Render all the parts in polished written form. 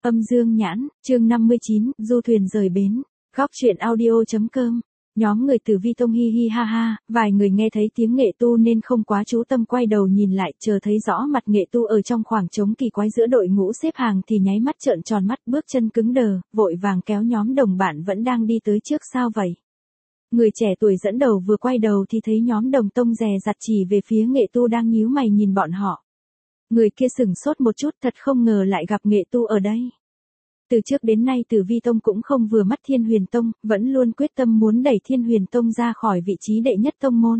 Âm Dương Nhãn, chương 59, du thuyền rời bến. Góc truyện audio.com. Nhóm người Tử Vi Tông hi hi ha ha, vài người nghe thấy tiếng Nghệ Tu nên không quá chú tâm quay đầu nhìn lại, chờ thấy rõ mặt Nghệ Tu ở trong khoảng trống kỳ quái giữa đội ngũ xếp hàng thì nháy mắt trợn tròn mắt, bước chân cứng đờ, vội vàng kéo nhóm đồng bạn vẫn đang đi tới trước. Sao vậy? Người trẻ tuổi dẫn đầu vừa quay đầu thì thấy nhóm đồng tông dè dặt chỉ về phía Nghệ Tu đang nhíu mày nhìn bọn họ. Người kia sửng sốt một chút, thật không ngờ lại gặp Nghệ Tu ở đây. Từ trước đến nay Tử Vi Tông cũng không vừa mắt Thiên Huyền Tông, vẫn luôn quyết tâm muốn đẩy Thiên Huyền Tông ra khỏi vị trí đệ nhất tông môn.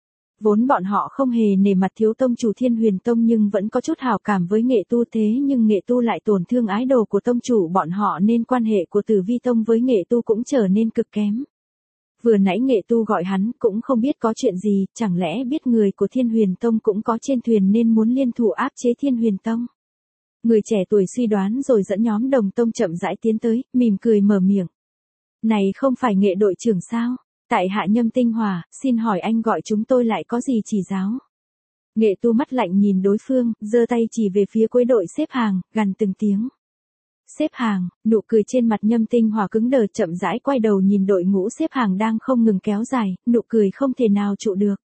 Vốn bọn họ không hề nể mặt thiếu tông chủ Thiên Huyền Tông nhưng vẫn có chút hảo cảm với Nghệ Tu, thế nhưng Nghệ Tu lại tổn thương ái đồ của tông chủ bọn họ nên quan hệ của Tử Vi Tông với Nghệ Tu cũng trở nên cực kém. Vừa nãy Nghệ Tu gọi hắn cũng không biết có chuyện gì, chẳng lẽ biết người của Thiên Huyền Tông cũng có trên thuyền nên muốn liên thủ áp chế Thiên Huyền Tông. Người trẻ tuổi suy đoán rồi dẫn nhóm đồng tông chậm rãi tiến tới, mỉm cười mở miệng. Này không phải Nghệ đội trưởng sao? Tại hạ Nhâm Tinh Hòa, xin hỏi anh gọi chúng tôi lại có gì chỉ giáo? Nghệ Tu mắt lạnh nhìn đối phương, giơ tay chỉ về phía cuối đội xếp hàng, gằn từng tiếng. Xếp hàng, nụ cười trên mặt Nhâm Tinh Hòa cứng đờ, chậm rãi quay đầu nhìn đội ngũ xếp hàng đang không ngừng kéo dài, nụ cười không thể nào trụ được.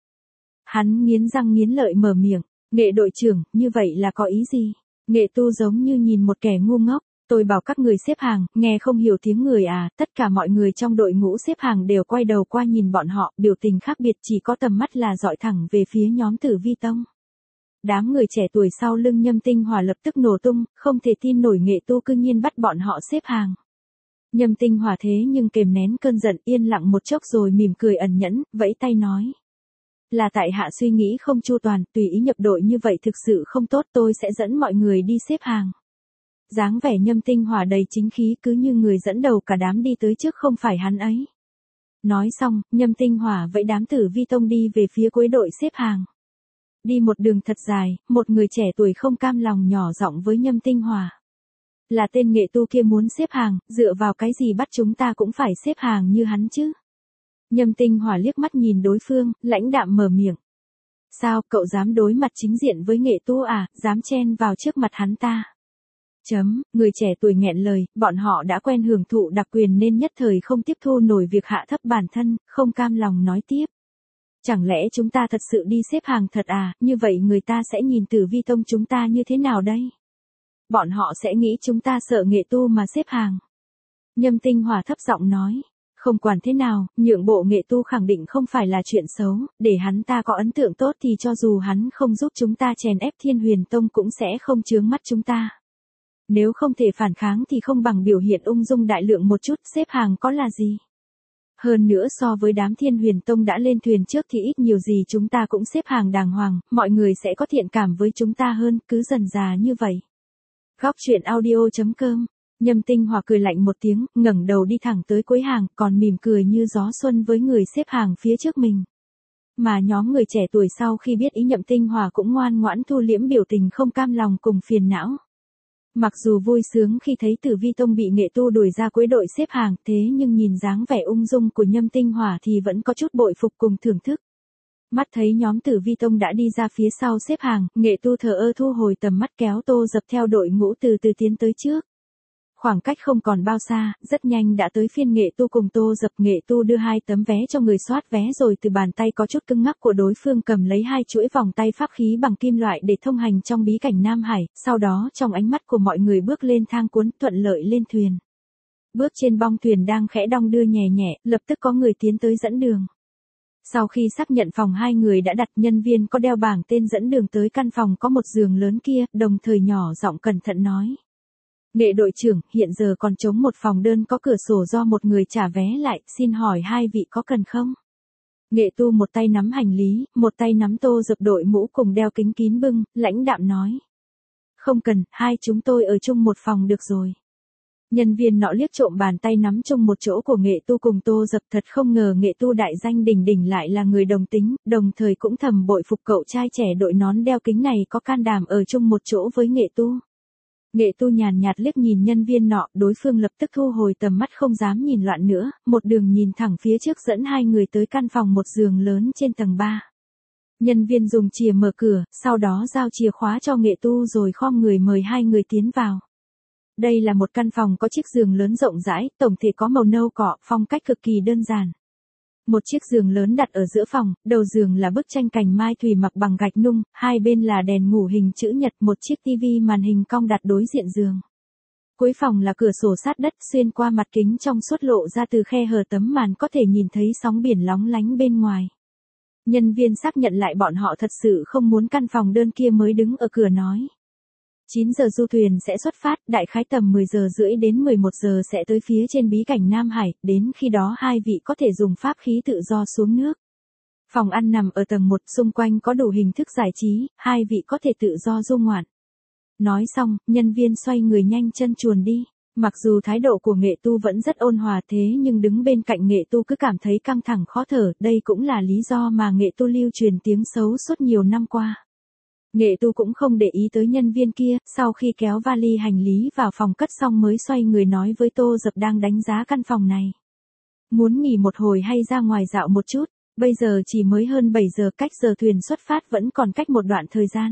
Hắn nghiến răng nghiến lợi mở miệng, Nghệ đội trưởng, như vậy là có ý gì? Nghệ Tu giống như nhìn một kẻ ngu ngốc, tôi bảo các người xếp hàng, nghe không hiểu tiếng người à? Tất cả mọi người trong đội ngũ xếp hàng đều quay đầu qua nhìn bọn họ, biểu tình khác biệt, chỉ có tầm mắt là dọi thẳng về phía nhóm Tử Vi Tông. Đám người trẻ tuổi sau lưng Nhâm Tinh Hòa lập tức nổ tung, không thể tin nổi Nghệ Tu cư nhiên bắt bọn họ xếp hàng. Nhâm Tinh Hòa thế nhưng kềm nén cơn giận, yên lặng một chốc rồi mỉm cười ẩn nhẫn, vẫy tay nói. Là tại hạ suy nghĩ không chu toàn, tùy ý nhập đội như vậy thực sự không tốt, tôi sẽ dẫn mọi người đi xếp hàng. Dáng vẻ Nhâm Tinh Hòa đầy chính khí, cứ như người dẫn đầu cả đám đi tới trước không phải hắn ấy. Nói xong, Nhâm Tinh Hòa vẫy đám Tử Vi Tông đi về phía cuối đội xếp hàng. Đi một đường thật dài, một người trẻ tuổi không cam lòng nhỏ giọng với Nhâm Tinh Hòa. Là tên Nghệ Tu kia muốn xếp hàng, dựa vào cái gì bắt chúng ta cũng phải xếp hàng như hắn chứ? Nhâm Tinh Hòa liếc mắt nhìn đối phương, lãnh đạm mở miệng. Sao, cậu dám đối mặt chính diện với Nghệ Tu à, dám chen vào trước mặt hắn ta? Người trẻ tuổi nghẹn lời, bọn họ đã quen hưởng thụ đặc quyền nên nhất thời không tiếp thu nổi việc hạ thấp bản thân, không cam lòng nói tiếp. Chẳng lẽ chúng ta thật sự đi xếp hàng thật à, như vậy người ta sẽ nhìn Tử Vi Tông chúng ta như thế nào đây? Bọn họ sẽ nghĩ chúng ta sợ Nghệ Tu mà xếp hàng. Nhâm Tinh Hòa thấp giọng nói. Không quản thế nào, nhượng bộ Nghệ Tu khẳng định không phải là chuyện xấu, để hắn ta có ấn tượng tốt thì cho dù hắn không giúp chúng ta chèn ép Thiên Huyền Tông cũng sẽ không chướng mắt chúng ta. Nếu không thể phản kháng thì không bằng biểu hiện ung dung đại lượng một chút, xếp hàng có là gì? Hơn nữa so với đám Thiên Huyền Tông đã lên thuyền trước thì ít nhiều gì chúng ta cũng xếp hàng đàng hoàng, mọi người sẽ có thiện cảm với chúng ta hơn, cứ dần dà như vậy. Góc truyện audio.com. Nhâm Tinh Hòa cười lạnh một tiếng, ngẩng đầu đi thẳng tới cuối hàng, còn mỉm cười như gió xuân với người xếp hàng phía trước mình. Mà nhóm người trẻ tuổi sau khi biết ý Nhâm Tinh Hòa cũng ngoan ngoãn thu liễm biểu tình không cam lòng cùng phiền não. Mặc dù vui sướng khi thấy Tử Vi Tông bị Nghệ Tu đuổi ra cuối đội xếp hàng, thế nhưng nhìn dáng vẻ ung dung của Nhâm Tinh Hòa thì vẫn có chút bội phục cùng thưởng thức. Mắt thấy nhóm Tử Vi Tông đã đi ra phía sau xếp hàng, Nghệ Tu thờ ơ thu hồi tầm mắt kéo Tô Dập theo đội ngũ từ từ tiến tới trước. Khoảng cách không còn bao xa, rất nhanh đã tới phiên Nghệ Tu cùng Tô Dập. Nghệ Tu đưa 2 tấm vé cho người soát vé rồi từ bàn tay có chút cứng ngắc của đối phương cầm lấy 2 chuỗi vòng tay pháp khí bằng kim loại để thông hành trong bí cảnh Nam Hải, sau đó trong ánh mắt của mọi người bước lên thang cuốn thuận lợi lên thuyền. Bước trên bong thuyền đang khẽ đong đưa nhẹ nhẹ, lập tức có người tiến tới dẫn đường. Sau khi xác nhận phòng 2 người đã đặt, nhân viên có đeo bảng tên dẫn đường tới căn phòng có một giường lớn kia, đồng thời nhỏ giọng cẩn thận nói. Nghệ đội trưởng, hiện giờ còn trống một phòng đơn có cửa sổ do một người trả vé lại, xin hỏi 2 vị có cần không? Nghệ Tu một tay nắm hành lý, một tay nắm Tô Dập đội mũ cùng đeo kính kín bưng, lãnh đạm nói. Không cần, 2 chúng tôi ở chung một phòng được rồi. Nhân viên nọ liếc trộm bàn tay nắm chung một chỗ của Nghệ Tu cùng Tô Dập, thật không ngờ Nghệ Tu đại danh đỉnh đỉnh lại là người đồng tính, đồng thời cũng thầm bội phục cậu trai trẻ đội nón đeo kính này có can đảm ở chung một chỗ với Nghệ Tu. Nghệ Tu nhàn nhạt liếc nhìn nhân viên nọ, đối phương lập tức thu hồi tầm mắt không dám nhìn loạn nữa, một đường nhìn thẳng phía trước dẫn 2 người tới căn phòng một giường lớn trên tầng 3. Nhân viên dùng chìa mở cửa, sau đó giao chìa khóa cho Nghệ Tu rồi khom người mời 2 người tiến vào. Đây là một căn phòng có chiếc giường lớn rộng rãi, tổng thể có màu nâu cọ, phong cách cực kỳ đơn giản. Một chiếc giường lớn đặt ở giữa phòng, đầu giường là bức tranh cành mai thủy mặc bằng gạch nung, hai bên là đèn ngủ hình chữ nhật, một chiếc tivi màn hình cong đặt đối diện giường. Cuối phòng là cửa sổ sát đất, xuyên qua mặt kính trong suốt lộ ra từ khe hở tấm màn có thể nhìn thấy sóng biển lóng lánh bên ngoài. Nhân viên xác nhận lại bọn họ thật sự không muốn căn phòng đơn kia mới đứng ở cửa nói. 9 giờ du thuyền sẽ xuất phát, đại khái tầm 10 giờ rưỡi đến 11 giờ sẽ tới phía trên bí cảnh Nam Hải, đến khi đó hai vị có thể dùng pháp khí tự do xuống nước. Phòng ăn nằm ở tầng 1, xung quanh có đủ hình thức giải trí, hai vị có thể tự do du ngoạn. Nói xong, nhân viên xoay người nhanh chân chuồn đi. Mặc dù thái độ của Nghệ Tu vẫn rất ôn hòa thế nhưng đứng bên cạnh Nghệ Tu cứ cảm thấy căng thẳng khó thở, đây cũng là lý do mà Nghệ Tu lưu truyền tiếng xấu suốt nhiều năm qua. Nghệ Tu cũng không để ý tới nhân viên kia, sau khi kéo vali hành lý vào phòng cất xong mới xoay người nói với Tô Dập đang đánh giá căn phòng này. Muốn nghỉ một hồi hay ra ngoài dạo một chút, bây giờ chỉ mới hơn 7 giờ, cách giờ thuyền xuất phát vẫn còn cách một đoạn thời gian.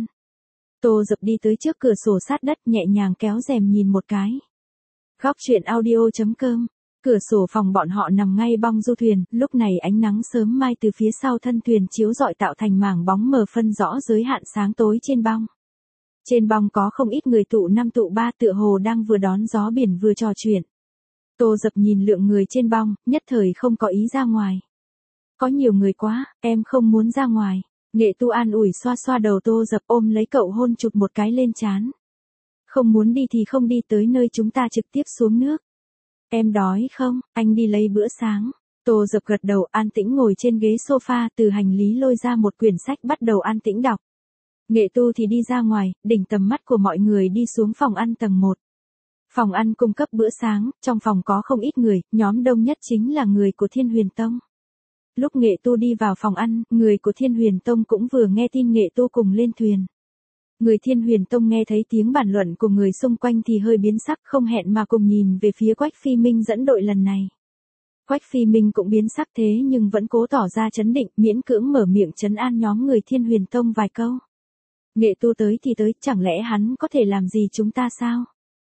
Tô Dập đi tới trước cửa sổ sát đất nhẹ nhàng kéo rèm nhìn một cái. Góc truyện audio.com. Cửa sổ phòng bọn họ nằm ngay bong du thuyền, lúc này ánh nắng sớm mai từ phía sau thân thuyền chiếu rọi tạo thành mảng bóng mờ phân rõ giới hạn sáng tối trên bong. Trên bong có không ít người tụ 5 tụ 3 tựa hồ đang vừa đón gió biển vừa trò chuyện. Tô Dập nhìn lượng người trên bong, nhất thời không có ý ra ngoài. Có nhiều người quá, em không muốn ra ngoài. Nghệ Tu an ủi xoa xoa đầu Tô Dập ôm lấy cậu hôn chụp một cái lên trán. Không muốn đi thì không đi, tới nơi chúng ta trực tiếp xuống nước. Em đói không, anh đi lấy bữa sáng. Tô Dập gật đầu an tĩnh ngồi trên ghế sofa, từ hành lý lôi ra một quyển sách bắt đầu an tĩnh đọc. Nghệ Tu thì đi ra ngoài, đỉnh tầm mắt của mọi người đi xuống phòng ăn tầng 1. Phòng ăn cung cấp bữa sáng, trong phòng có không ít người, nhóm đông nhất chính là người của Thiên Huyền Tông. Lúc Nghệ Tu đi vào phòng ăn, người của Thiên Huyền Tông cũng vừa nghe tin Nghệ Tu cùng lên thuyền. Người Thiên Huyền Tông nghe thấy tiếng bàn luận của người xung quanh thì hơi biến sắc, không hẹn mà cùng nhìn về phía Quách Phi Minh dẫn đội lần này. Quách Phi Minh cũng biến sắc thế nhưng vẫn cố tỏ ra trấn định, miễn cưỡng mở miệng trấn an nhóm người Thiên Huyền Tông vài câu. Nghệ Tu tới thì tới, chẳng lẽ hắn có thể làm gì chúng ta sao?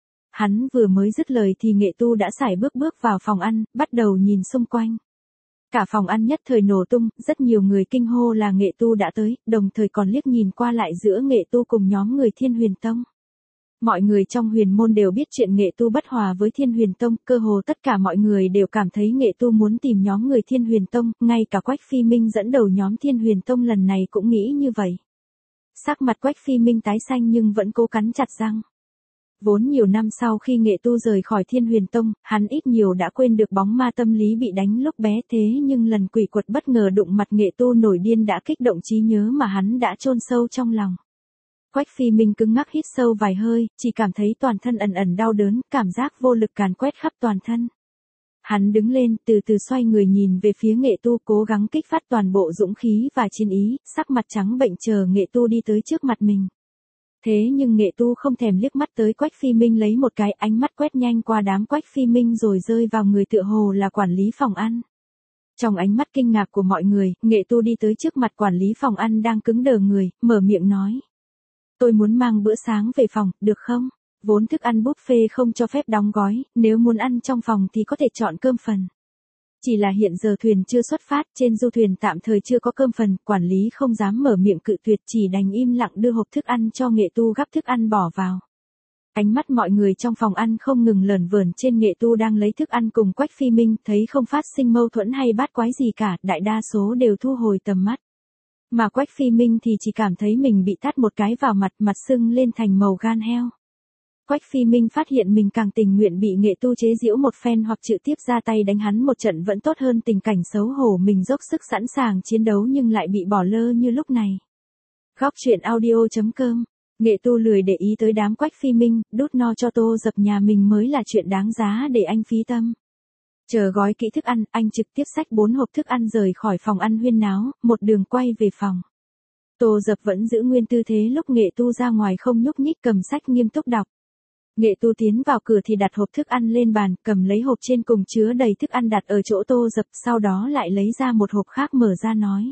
Hắn vừa mới dứt lời thì Nghệ Tu đã sải bước vào phòng ăn, bắt đầu nhìn xung quanh. Cả phòng ăn nhất thời nổ tung, rất nhiều người kinh hô là Nghệ Tu đã tới, đồng thời còn liếc nhìn qua lại giữa Nghệ Tu cùng nhóm người Thiên Huyền Tông. Mọi người trong huyền môn đều biết chuyện Nghệ Tu bất hòa với Thiên Huyền Tông, cơ hồ tất cả mọi người đều cảm thấy Nghệ Tu muốn tìm nhóm người Thiên Huyền Tông, ngay cả Quách Phi Minh dẫn đầu nhóm Thiên Huyền Tông lần này cũng nghĩ như vậy. Sắc mặt Quách Phi Minh tái xanh nhưng vẫn cố cắn chặt răng. Vốn nhiều năm sau khi Nghệ Tu rời khỏi Thiên Huyền Tông, hắn ít nhiều đã quên được bóng ma tâm lý bị đánh lúc bé thế nhưng lần quỷ quật bất ngờ đụng mặt Nghệ Tu nổi điên đã kích động trí nhớ mà hắn đã chôn sâu trong lòng. Quách Phi Minh cứng ngắc hít sâu vài hơi, chỉ cảm thấy toàn thân ẩn ẩn đau đớn, cảm giác vô lực càn quét khắp toàn thân. Hắn đứng lên, từ từ xoay người nhìn về phía Nghệ Tu, cố gắng kích phát toàn bộ dũng khí và chiến ý, sắc mặt trắng bệnh chờ Nghệ Tu đi tới trước mặt mình. Thế nhưng Nghệ Tu không thèm liếc mắt tới Quách Phi Minh lấy một cái, ánh mắt quét nhanh qua đám Quách Phi Minh rồi rơi vào người tựa hồ là quản lý phòng ăn. Trong ánh mắt kinh ngạc của mọi người, Nghệ Tu đi tới trước mặt quản lý phòng ăn đang cứng đờ người, mở miệng nói. Tôi muốn mang bữa sáng về phòng, được không? Vốn thức ăn buffet không cho phép đóng gói, nếu muốn ăn trong phòng thì có thể chọn cơm phần. Chỉ là hiện giờ thuyền chưa xuất phát, trên du thuyền tạm thời chưa có cơm phần, quản lý không dám mở miệng cự tuyệt, chỉ đành im lặng đưa hộp thức ăn cho Nghệ Tu gắp thức ăn bỏ vào. Ánh mắt mọi người trong phòng ăn không ngừng lởn vởn trên Nghệ Tu đang lấy thức ăn cùng Quách Phi Minh, thấy không phát sinh mâu thuẫn hay bát quái gì cả, đại đa số đều thu hồi tầm mắt. Mà Quách Phi Minh thì chỉ cảm thấy mình bị tát một cái vào mặt, mặt sưng lên thành màu gan heo. Quách Phi Minh phát hiện mình càng tình nguyện bị Nghệ Tu chế giễu một phen hoặc trực tiếp ra tay đánh hắn một trận vẫn tốt hơn tình cảnh xấu hổ mình dốc sức sẵn sàng chiến đấu nhưng lại bị bỏ lơ như lúc này. Góc truyện audio.com. Nghệ Tu lười để ý tới đám Quách Phi Minh, đút no cho Tô Dập nhà mình mới là chuyện đáng giá để anh phí tâm. Chờ gói kỹ thức ăn, anh trực tiếp xách 4 hộp thức ăn rời khỏi phòng ăn huyên náo, một đường quay về phòng. Tô Dập vẫn giữ nguyên tư thế lúc Nghệ Tu ra ngoài không nhúc nhích, cầm sách nghiêm túc đọc. Nghệ Tu tiến vào cửa thì đặt hộp thức ăn lên bàn, cầm lấy hộp trên cùng chứa đầy thức ăn đặt ở chỗ Tô Dập, sau đó lại lấy ra một hộp khác mở ra nói.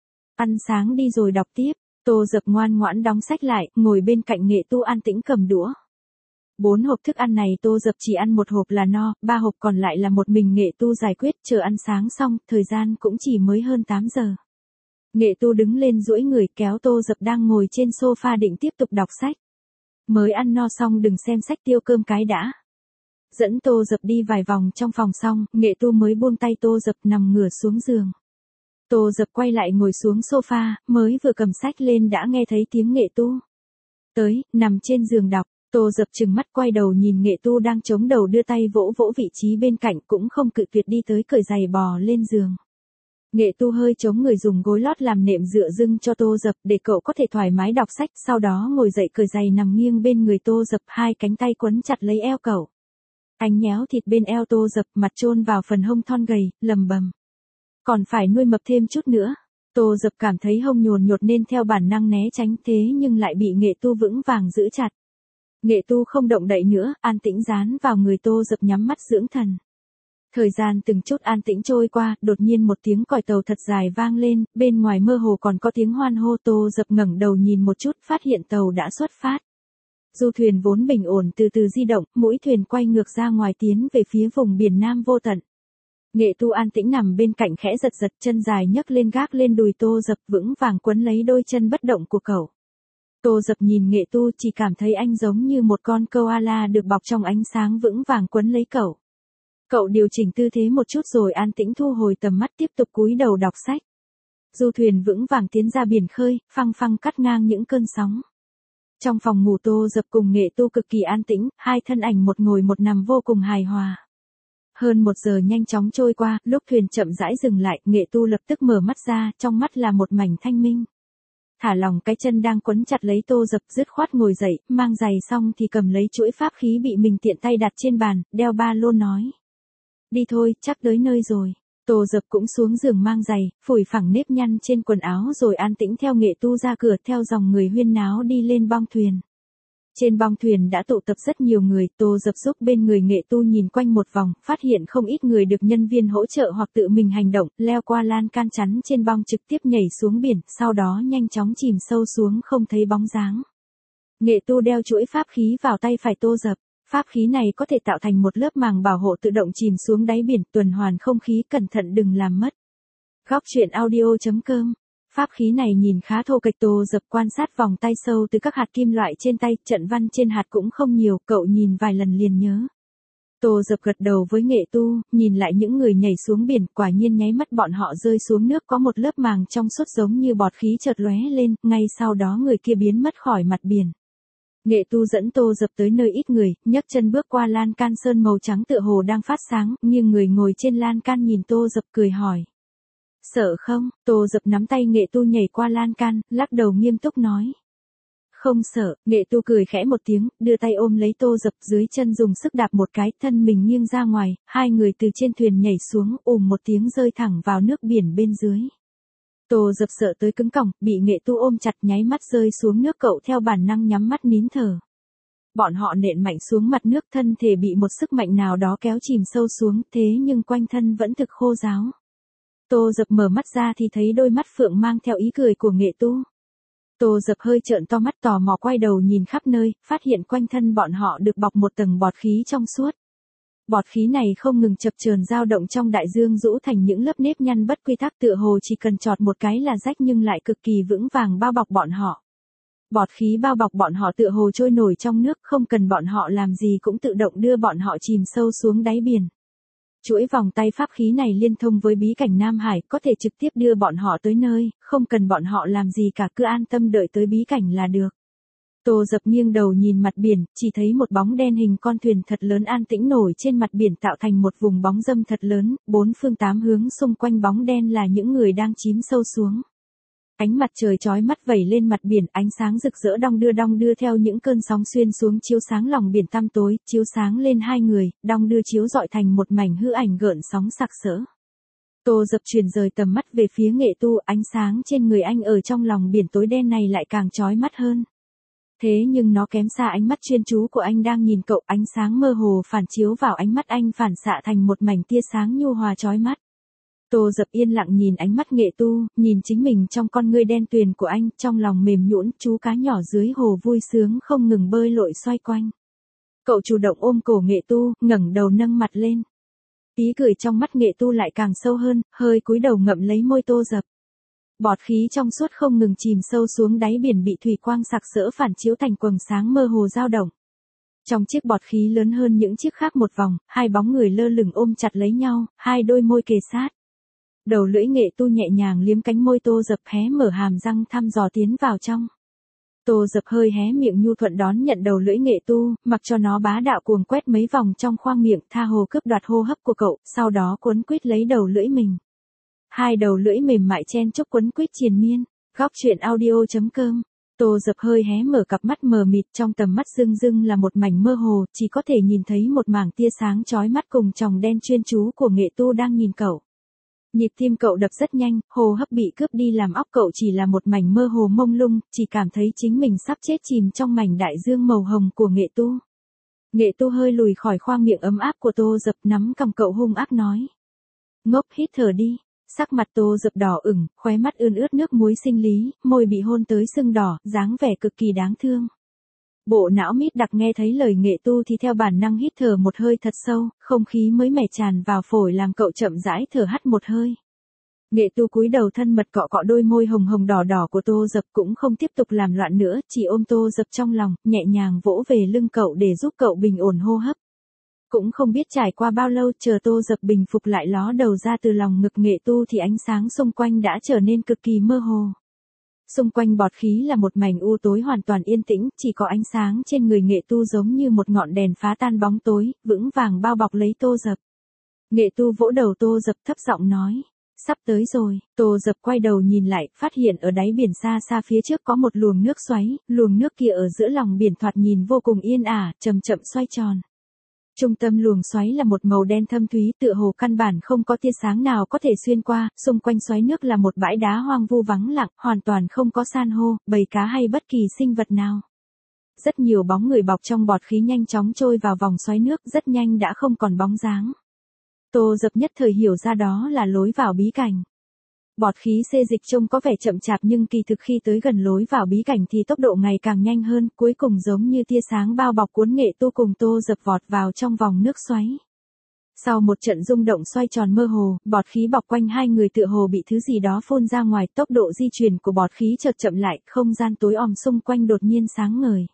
Ăn sáng đi rồi đọc tiếp. Tô Dập ngoan ngoãn đóng sách lại, ngồi bên cạnh Nghệ Tu an tĩnh cầm đũa. 4 hộp thức ăn này Tô Dập chỉ ăn một hộp là no, 3 hộp còn lại là một mình Nghệ Tu giải quyết, chờ ăn sáng xong, thời gian cũng chỉ mới hơn 8 giờ. Nghệ Tu đứng lên duỗi người kéo Tô Dập đang ngồi trên sofa định tiếp tục đọc sách. Mới ăn no xong đừng xem sách, tiêu cơm cái đã. Dẫn Tô Dập đi vài vòng trong phòng xong, Nghệ Tu mới buông tay Tô Dập nằm ngửa xuống giường. Tô Dập quay lại ngồi xuống sofa, mới vừa cầm sách lên đã nghe thấy tiếng Nghệ Tu. Tới, nằm trên giường đọc, Tô Dập trừng mắt quay đầu nhìn Nghệ Tu đang chống đầu đưa tay vỗ vỗ vị trí bên cạnh cũng không cự tuyệt đi tới cởi giày bò lên giường. Nghệ Tu hơi chống người dùng gối lót làm nệm dựa dưng cho Tô Dập để cậu có thể thoải mái đọc sách, sau đó ngồi dậy cởi giày nằm nghiêng bên người Tô Dập, hai cánh tay quấn chặt lấy eo cậu. Anh nhéo thịt bên eo Tô Dập, mặt chôn vào phần hông thon gầy, lầm bầm. Còn phải nuôi mập thêm chút nữa. Tô Dập cảm thấy hông nhồn nhột nên theo bản năng né tránh, thế nhưng lại bị Nghệ Tu vững vàng giữ chặt. Nghệ Tu không động đậy nữa, an tĩnh dán vào người Tô Dập nhắm mắt dưỡng thần. Thời gian từng chút an tĩnh trôi qua, đột nhiên một tiếng còi tàu thật dài vang lên, bên ngoài mơ hồ còn có tiếng hoan hô. Tô Dập ngẩng đầu nhìn một chút, phát hiện tàu đã xuất phát. Du thuyền vốn bình ổn từ từ di động, mũi thuyền quay ngược ra ngoài tiến về phía vùng biển Nam vô tận. Nghệ Tu an tĩnh nằm bên cạnh khẽ giật giật, chân dài nhấc lên gác lên đùi Tô Dập, vững vàng quấn lấy đôi chân bất động của cậu. Tô Dập nhìn Nghệ Tu chỉ cảm thấy anh giống như một con koala được bọc trong ánh sáng vững vàng quấn lấy cậu. Cậu điều chỉnh tư thế một chút rồi an tĩnh thu hồi tầm mắt tiếp tục cúi đầu đọc sách. Du thuyền vững vàng tiến ra biển khơi, phăng phăng cắt ngang những cơn sóng. Trong phòng ngủ Tô Dập cùng Nghệ Tu cực kỳ an tĩnh, hai thân ảnh một ngồi một nằm vô cùng hài hòa. Hơn 1 giờ nhanh chóng trôi qua, lúc thuyền chậm rãi dừng lại, Nghệ Tu lập tức mở mắt ra, trong mắt là một mảnh thanh minh. Thả lỏng cái chân đang quấn chặt lấy Tô Dập, dứt khoát ngồi dậy, mang giày xong thì cầm lấy chuỗi pháp khí bị mình tiện tay đặt trên bàn, đeo ba lô nói. Đi thôi, chắc tới nơi rồi. Tô Dập cũng xuống giường mang giày, phủi phẳng nếp nhăn trên quần áo rồi an tĩnh theo Nghệ Tu ra cửa, theo dòng người huyên náo đi lên bong thuyền. Trên bong thuyền đã tụ tập rất nhiều người, Tô Dập giúp bên người Nghệ Tu nhìn quanh một vòng, phát hiện không ít người được nhân viên hỗ trợ hoặc tự mình hành động, leo qua lan can chắn trên bong trực tiếp nhảy xuống biển, sau đó nhanh chóng chìm sâu xuống không thấy bóng dáng. Nghệ Tu đeo chuỗi pháp khí vào tay phải Tô Dập, pháp khí này có thể tạo thành một lớp màng bảo hộ tự động chìm xuống đáy biển, tuần hoàn không khí, cẩn thận đừng làm mất. Góc truyện audio.com. Pháp khí này nhìn khá thô kệch. Tô Dập quan sát vòng tay sâu từ các hạt kim loại trên tay, trận văn trên hạt cũng không nhiều, cậu nhìn vài lần liền nhớ. Tô Dập gật đầu với Nghệ Tu, nhìn lại những người nhảy xuống biển, quả nhiên nháy mắt bọn họ rơi xuống nước có một lớp màng trong suốt giống như bọt khí chợt lóe lên, ngay sau đó người kia biến mất khỏi mặt biển. Nghệ Tu dẫn Tô Dập tới nơi ít người, nhấc chân bước qua lan can sơn màu trắng tựa hồ đang phát sáng, nhưng người ngồi trên lan can nhìn Tô Dập cười hỏi. Sợ không? Tô Dập nắm tay Nghệ Tu nhảy qua lan can, lắc đầu nghiêm túc nói. Không sợ. Nghệ Tu cười khẽ một tiếng, đưa tay ôm lấy Tô Dập, dưới chân dùng sức đạp một cái, thân mình nghiêng ra ngoài, hai người từ trên thuyền nhảy xuống, một tiếng rơi thẳng vào nước biển bên dưới. Tô Dập sợ tới cứng cỏng, bị Nghệ Tu ôm chặt, nháy mắt rơi xuống nước, cậu theo bản năng nhắm mắt nín thở. Bọn họ nện mạnh xuống mặt nước, thân thể bị một sức mạnh nào đó kéo chìm sâu xuống, thế nhưng quanh thân vẫn thực khô ráo. Tô Dập mở mắt ra thì thấy đôi mắt phượng mang theo ý cười của Nghệ Tu. Tô Dập hơi trợn to mắt tò mò quay đầu nhìn khắp nơi, phát hiện quanh thân bọn họ được bọc một tầng bọt khí trong suốt. Bọt khí này không ngừng chập chờn dao động trong đại dương, rũ thành những lớp nếp nhăn bất quy tắc, tựa hồ chỉ cần chọt một cái là rách nhưng lại cực kỳ vững vàng bao bọc bọn họ. Bọt khí bao bọc bọn họ tựa hồ trôi nổi trong nước, không cần bọn họ làm gì cũng tự động đưa bọn họ chìm sâu xuống đáy biển. Chuỗi vòng tay pháp khí này liên thông với bí cảnh Nam Hải, có thể trực tiếp đưa bọn họ tới nơi, không cần bọn họ làm gì cả, cứ an tâm đợi tới bí cảnh là được. Tô Dập nghiêng đầu nhìn mặt biển, chỉ thấy một bóng đen hình con thuyền thật lớn an tĩnh nổi trên mặt biển, tạo thành một vùng bóng râm thật lớn, 4 phương 8 hướng xung quanh bóng đen là những người đang chìm sâu xuống. Ánh mặt trời chói mắt vẩy lên mặt biển, ánh sáng rực rỡ đong đưa theo những cơn sóng xuyên xuống, chiếu sáng lòng biển tăm tối, chiếu sáng lên hai người, đong đưa chiếu rọi thành một mảnh hư ảnh gợn sóng sặc sỡ. Tô Dập chuyển rời tầm mắt về phía Nghệ Tu, ánh sáng trên người anh ở trong lòng biển tối đen này lại càng chói mắt hơn. Thế nhưng nó kém xa ánh mắt chuyên chú của anh đang nhìn cậu, ánh sáng mơ hồ phản chiếu vào ánh mắt anh, phản xạ thành một mảnh tia sáng nhu hòa chói mắt. Tô Dập yên lặng nhìn ánh mắt Nghệ Tu, nhìn chính mình trong con ngươi đen tuyền của anh, trong lòng mềm nhũn, chú cá nhỏ dưới hồ vui sướng không ngừng bơi lội xoay quanh. Cậu chủ động ôm cổ Nghệ Tu, ngẩng đầu nâng mặt lên. Ý cười trong mắt Nghệ Tu lại càng sâu hơn, hơi cúi đầu ngậm lấy môi Tô Dập. Bọt khí trong suốt không ngừng chìm sâu xuống đáy biển bị thủy quang sặc sỡ phản chiếu thành quầng sáng mơ hồ dao động. Trong chiếc bọt khí lớn hơn những chiếc khác một vòng, hai bóng người lơ lửng ôm chặt lấy nhau, hai đôi môi kề sát. Đầu lưỡi Nghệ Tu nhẹ nhàng liếm cánh môi Tô Dập, hé mở hàm răng thăm dò tiến vào trong. Tô Dập hơi hé miệng nhu thuận đón nhận đầu lưỡi Nghệ Tu, mặc cho nó bá đạo cuồng quét mấy vòng trong khoang miệng, tha hồ cướp đoạt hô hấp của cậu, sau đó quấn quýt lấy đầu lưỡi mình. Hai đầu lưỡi mềm mại chen chúc quấn quýt triền miên. Góc truyện audio.com. Tô Dập hơi hé mở cặp mắt mờ mịt, trong tầm mắt rưng rưng là một mảnh mơ hồ, chỉ có thể nhìn thấy một mảng tia sáng chói mắt cùng tròng đen chuyên chú của Nghệ Tu đang nhìn cậu. Nhịp tim cậu đập rất nhanh, hô hấp bị cướp đi làm óc cậu chỉ là một mảnh mơ hồ mông lung, chỉ cảm thấy chính mình sắp chết chìm trong mảnh đại dương màu hồng của Nghệ Tu. Nghệ Tu hơi lùi khỏi khoang miệng ấm áp của Tô Dập, nắm cầm cậu hung ác nói. Ngốc, hít thở đi. Sắc mặt Tô Dập đỏ ửng, khóe mắt ươn ướt nước muối sinh lý, môi bị hôn tới sưng đỏ, dáng vẻ cực kỳ đáng thương. Bộ não mít đặc nghe thấy lời Nghệ Tu thì theo bản năng hít thở một hơi thật sâu, không khí mới mẻ tràn vào phổi làm cậu chậm rãi thở hắt một hơi. Nghệ Tu cúi đầu thân mật cọ cọ đôi môi hồng hồng đỏ đỏ của Tô Dập, cũng không tiếp tục làm loạn nữa, chỉ ôm Tô Dập trong lòng, nhẹ nhàng vỗ về lưng cậu để giúp cậu bình ổn hô hấp. Cũng không biết trải qua bao lâu, chờ Tô Dập bình phục lại ló đầu ra từ lòng ngực Nghệ Tu thì ánh sáng xung quanh đã trở nên cực kỳ mơ hồ. Xung quanh bọt khí là một mảnh u tối hoàn toàn yên tĩnh, chỉ có ánh sáng trên người Nghệ Tu giống như một ngọn đèn phá tan bóng tối, vững vàng bao bọc lấy Tô Dập. Nghệ Tu vỗ đầu Tô Dập thấp giọng nói, sắp tới rồi. Tô Dập quay đầu nhìn lại, phát hiện ở đáy biển xa xa phía trước có một luồng nước xoáy, luồng nước kia ở giữa lòng biển thoạt nhìn vô cùng yên ả, chậm chậm xoay tròn. Trung tâm luồng xoáy là một màu đen thâm thúy, tựa hồ căn bản không có tia sáng nào có thể xuyên qua, xung quanh xoáy nước là một bãi đá hoang vu vắng lặng, hoàn toàn không có san hô, bầy cá hay bất kỳ sinh vật nào. Rất nhiều bóng người bọc trong bọt khí nhanh chóng trôi vào vòng xoáy nước, rất nhanh đã không còn bóng dáng. Tô Dập nhất thời hiểu ra đó là lối vào bí cảnh. Bọt khí xê dịch trông có vẻ chậm chạp nhưng kỳ thực khi tới gần lối vào bí cảnh thì tốc độ ngày càng nhanh hơn, cuối cùng giống như tia sáng bao bọc cuốn Nghệ Tu cùng Tô Dập vọt vào trong vòng nước xoáy. Sau một trận rung động xoay tròn mơ hồ, bọt khí bọc quanh hai người tựa hồ bị thứ gì đó phun ra ngoài, tốc độ di chuyển của bọt khí chợt chậm lại, không gian tối om xung quanh đột nhiên sáng ngời.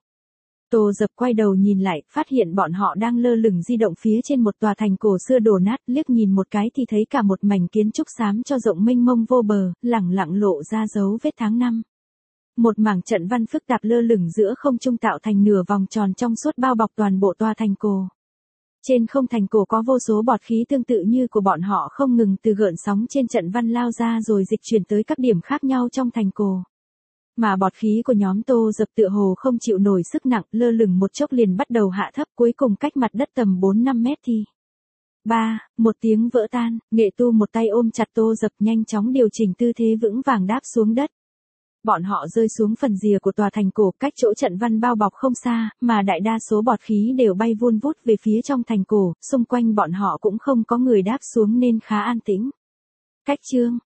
Tô Dập quay đầu nhìn lại, phát hiện bọn họ đang lơ lửng di động phía trên một tòa thành cổ xưa đổ nát, liếc nhìn một cái thì thấy cả một mảnh kiến trúc xám cho rộng mênh mông vô bờ, lẳng lặng lộ ra dấu vết tháng năm. Một mảng trận văn phức tạp lơ lửng giữa không trung tạo thành nửa vòng tròn trong suốt bao bọc toàn bộ tòa thành cổ. Trên không thành cổ có vô số bọt khí tương tự như của bọn họ không ngừng từ gợn sóng trên trận văn lao ra rồi dịch chuyển tới các điểm khác nhau trong thành cổ. Mà bọt khí của nhóm Tô Dập tựa hồ không chịu nổi sức nặng, lơ lửng một chốc liền bắt đầu hạ thấp, cuối cùng cách mặt đất tầm 4-5 mét thì. Một tiếng vỡ tan, Nghệ Tu một tay ôm chặt Tô Dập, nhanh chóng điều chỉnh tư thế vững vàng đáp xuống đất. Bọn họ rơi xuống phần rìa của tòa thành cổ, cách chỗ trận văn bao bọc không xa, mà đại đa số bọt khí đều bay vun vút về phía trong thành cổ, xung quanh bọn họ cũng không có người đáp xuống nên khá an tĩnh. Cách chương